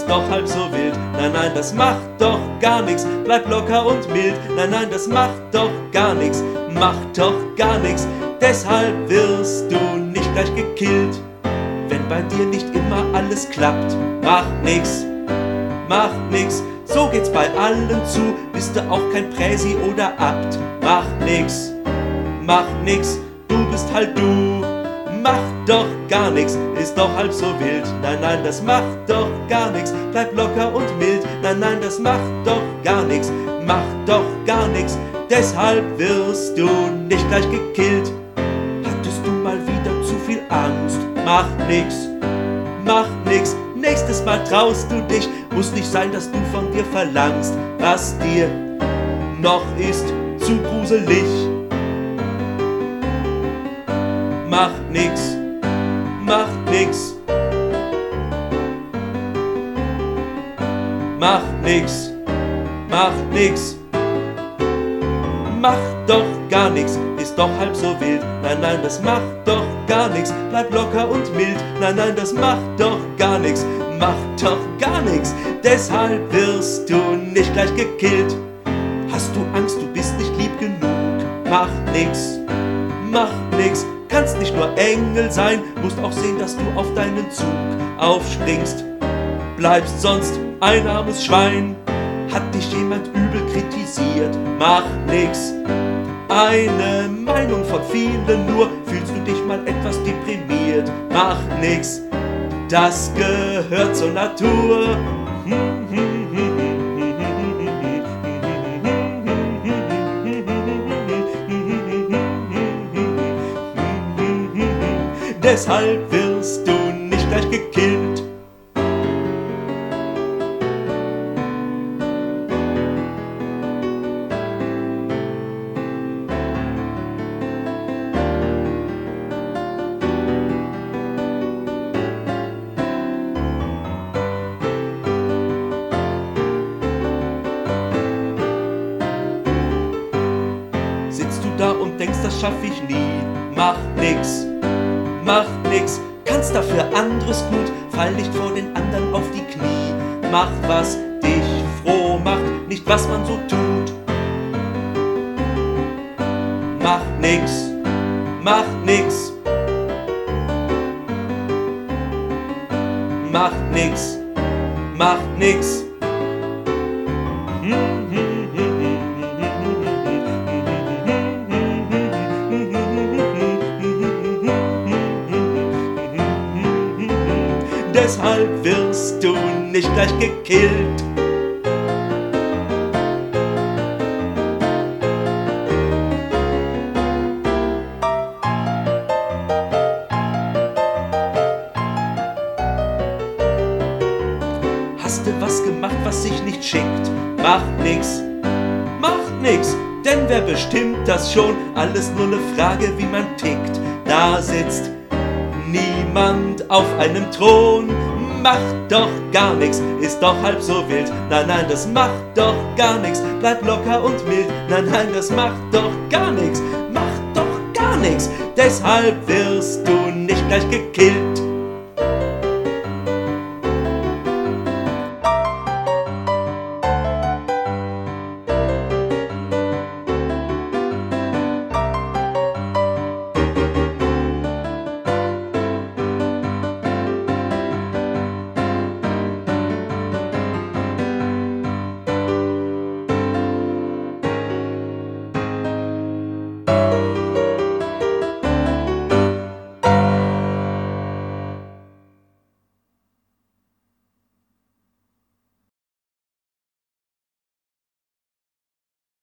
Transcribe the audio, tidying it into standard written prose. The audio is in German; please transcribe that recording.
ist doch halb so wild. Nein, nein, das macht doch gar nix, bleib locker und mild. Nein, nein, das macht doch gar nix, macht doch gar nix. Deshalb wirst du nicht gleich gekillt, wenn bei dir nicht immer alles klappt. Mach nix, mach nix, so geht's bei allen zu, bist du auch kein Präsi oder Abt. Mach nix, du bist halt du. Mach doch gar nix, ist doch halb so wild. Nein, nein, das macht doch gar nix, bleib locker und mild. Nein, nein, das macht doch gar nix, macht doch gar nix. Deshalb wirst du nicht gleich gekillt. Hattest du mal wieder zu viel Angst? Mach nix, nächstes Mal traust du dich. Muss nicht sein, dass du von dir verlangst, was dir noch ist zu gruselig. Mach nix, mach nix, mach nix, mach nix, mach doch gar nix, ist doch halb so wild. Nein, nein, das macht doch gar nix, bleib locker und mild. Nein, nein, das macht doch gar nix, macht doch gar nix. Deshalb wirst du nicht gleich gekillt. Hast du Angst, du bist nicht lieb genug? Mach nix, kannst nicht nur Engel sein, musst auch sehen, dass du auf deinen Zug aufspringst. Bleibst sonst ein armes Schwein. Hat dich jemand übel kritisiert? Mach nix, eine Meinung von vielen nur. Fühlst du dich mal etwas deprimiert? Mach nix, das gehört zur Natur. Deshalb wirst du nicht gleich gekillt. Sitzt du da und denkst, das schaff ich nie? Mach nix, kannst dafür anderes gut, fall nicht vor den anderen auf die Knie. Mach, was dich froh macht, nicht was man so tut. Mach nix, mach nix, mach nix, mach nix. Deshalb wirst du nicht gleich gekillt. Hast du was gemacht, was sich nicht schickt? Mach nix, denn wer bestimmt das schon? Alles nur ne Frage, wie man tickt. Da sitzt niemand auf einem Thron. Macht doch gar nix, ist doch halb so wild. Nein, nein, das macht doch gar nix, bleib locker und mild. Nein, nein, das macht doch gar nix, macht doch gar nix. Deshalb wirst du nicht gleich gekillt.